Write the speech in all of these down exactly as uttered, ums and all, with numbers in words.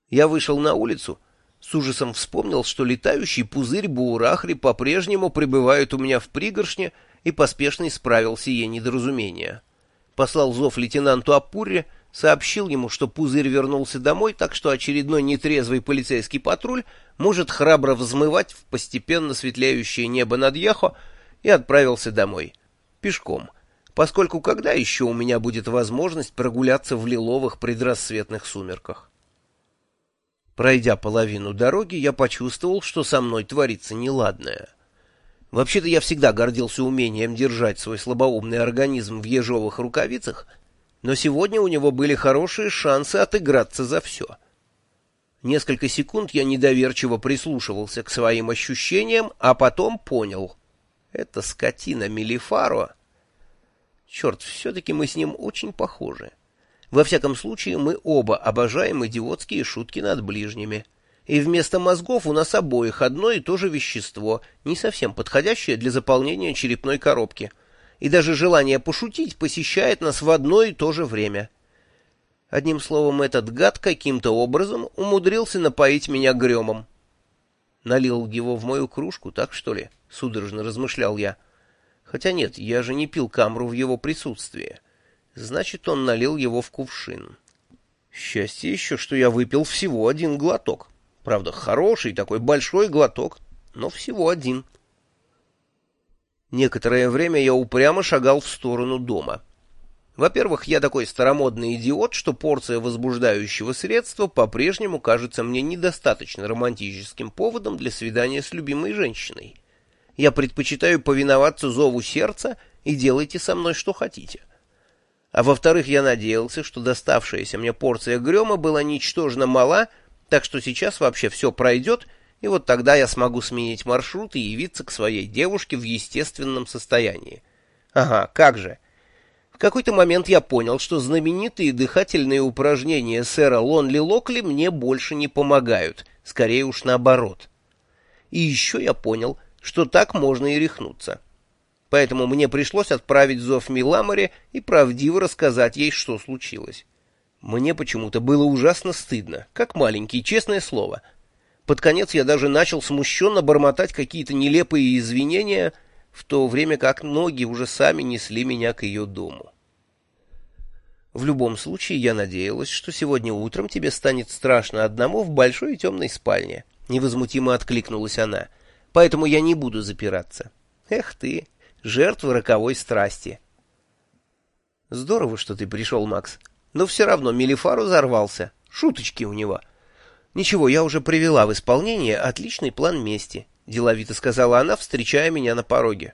Я вышел на улицу, с ужасом вспомнил, что летающий пузырь Буурахри по-прежнему пребывает у меня в пригоршне, и поспешно исправил сие недоразумение. Послал зов лейтенанту Апурре, сообщил ему, что пузырь вернулся домой, так что очередной нетрезвый полицейский патруль может храбро взмывать в постепенно светлеющее небо над Яхо, и отправился домой. Пешком, поскольку когда еще у меня будет возможность прогуляться в лиловых предрассветных сумерках? Пройдя половину дороги, я почувствовал, что со мной творится неладное. Вообще-то я всегда гордился умением держать свой слабоумный организм в ежовых рукавицах, но сегодня у него были хорошие шансы отыграться за все. Несколько секунд я недоверчиво прислушивался к своим ощущениям, а потом понял. Это скотина Мелифаро. Черт, все-таки мы с ним очень похожи. Во всяком случае, мы оба обожаем идиотские шутки над ближними. И вместо мозгов у нас обоих одно и то же вещество, не совсем подходящее для заполнения черепной коробки. И даже желание пошутить посещает нас в одно и то же время. Одним словом, этот гад каким-то образом умудрился напоить меня гремом. Налил его в мою кружку, так что ли? Судорожно размышлял я. Хотя нет, я же не пил камру в его присутствии. Значит, он налил его в кувшин. Счастье еще, что я выпил всего один глоток. Правда, хороший такой большой глоток, но всего один. Некоторое время я упрямо шагал в сторону дома. Во-первых, я такой старомодный идиот, что порция возбуждающего средства по-прежнему кажется мне недостаточно романтическим поводом для свидания с любимой женщиной. Я предпочитаю повиноваться зову сердца и делайте со мной что хотите. А во-вторых, я надеялся, что доставшаяся мне порция грема была ничтожно мала, так что сейчас вообще все пройдет, и вот тогда я смогу сменить маршрут и явиться к своей девушке в естественном состоянии. Ага, как же. В какой-то момент я понял, что знаменитые дыхательные упражнения сэра Лонли Локли мне больше не помогают, скорее уж наоборот. И еще я понял, что так можно и рехнуться. Поэтому мне пришлось отправить зов Миламоре и правдиво рассказать ей, что случилось. Мне почему-то было ужасно стыдно, как маленький, честное слово. Под конец я даже начал смущенно бормотать какие-то нелепые извинения, в то время как ноги уже сами несли меня к ее дому. В любом случае, я надеялась, что сегодня утром тебе станет страшно одному в большой темной спальне. Невозмутимо откликнулась она. Поэтому я не буду запираться. Эх ты, жертва роковой страсти. Здорово, что ты пришел, Макс. Но все равно Мелифаро взорвался. Шуточки у него. Ничего, я уже привела в исполнение отличный план мести, деловито сказала она, встречая меня на пороге.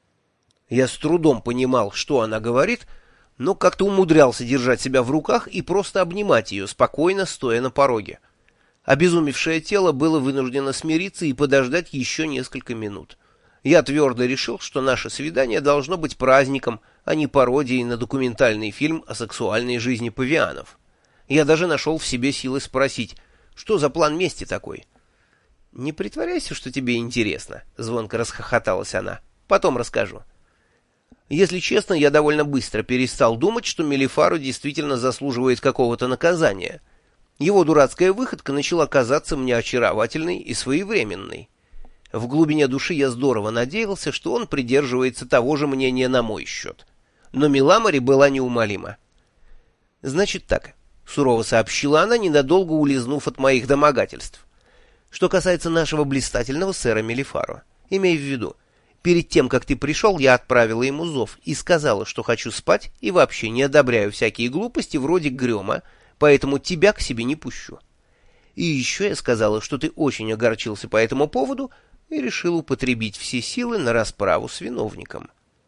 Я с трудом понимал, что она говорит, но как-то умудрялся держать себя в руках и просто обнимать ее, спокойно стоя на пороге. Обезумевшее тело было вынуждено смириться и подождать еще несколько минут. Я твердо решил, что наше свидание должно быть праздником, а не пародией на документальный фильм о сексуальной жизни павианов. Я даже нашел в себе силы спросить, что за план мести такой? — Не притворяйся, что тебе интересно, — звонко расхохоталась она. — Потом расскажу. Если честно, я довольно быстро перестал думать, что Мелифаро действительно заслуживает какого-то наказания. Его дурацкая выходка начала казаться мне очаровательной и своевременной. В глубине души я здорово надеялся, что он придерживается того же мнения на мой счет. Но Миламоре была неумолима. — Значит так, — сурово сообщила она, ненадолго улизнув от моих домогательств. — Что касается нашего блистательного сэра Мелифаро, имей в виду, перед тем, как ты пришел, я отправила ему зов и сказала, что хочу спать и вообще не одобряю всякие глупости вроде грема, поэтому тебя к себе не пущу. И еще я сказала, что ты очень огорчился по этому поводу и решил употребить все силы на расправу с виновником.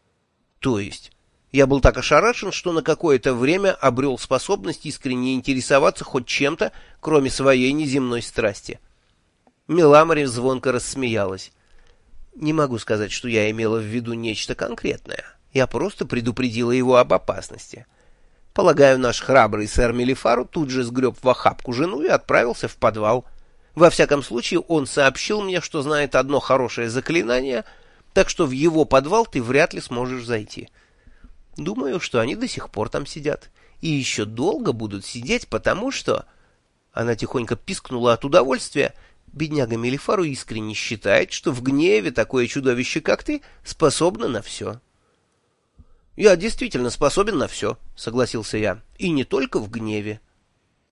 То есть я был так ошарашен, что на какое-то время обрел способность искренне интересоваться хоть чем-то, кроме своей неземной страсти. Миламоре звонко рассмеялась. Не могу сказать, что я имела в виду нечто конкретное. Я просто предупредила его об опасности. Полагаю, наш храбрый сэр Мелифаро тут же сгреб в охапку жену и отправился в подвал. Во всяком случае, он сообщил мне, что знает одно хорошее заклинание, так что в его подвал ты вряд ли сможешь зайти. Думаю, что они до сих пор там сидят. И еще долго будут сидеть, потому что... Она тихонько пискнула от удовольствия. Бедняга Мелифару искренне считает, что в гневе такое чудовище, как ты, способно на все. — Я действительно способен на все, — согласился я, — и не только в гневе.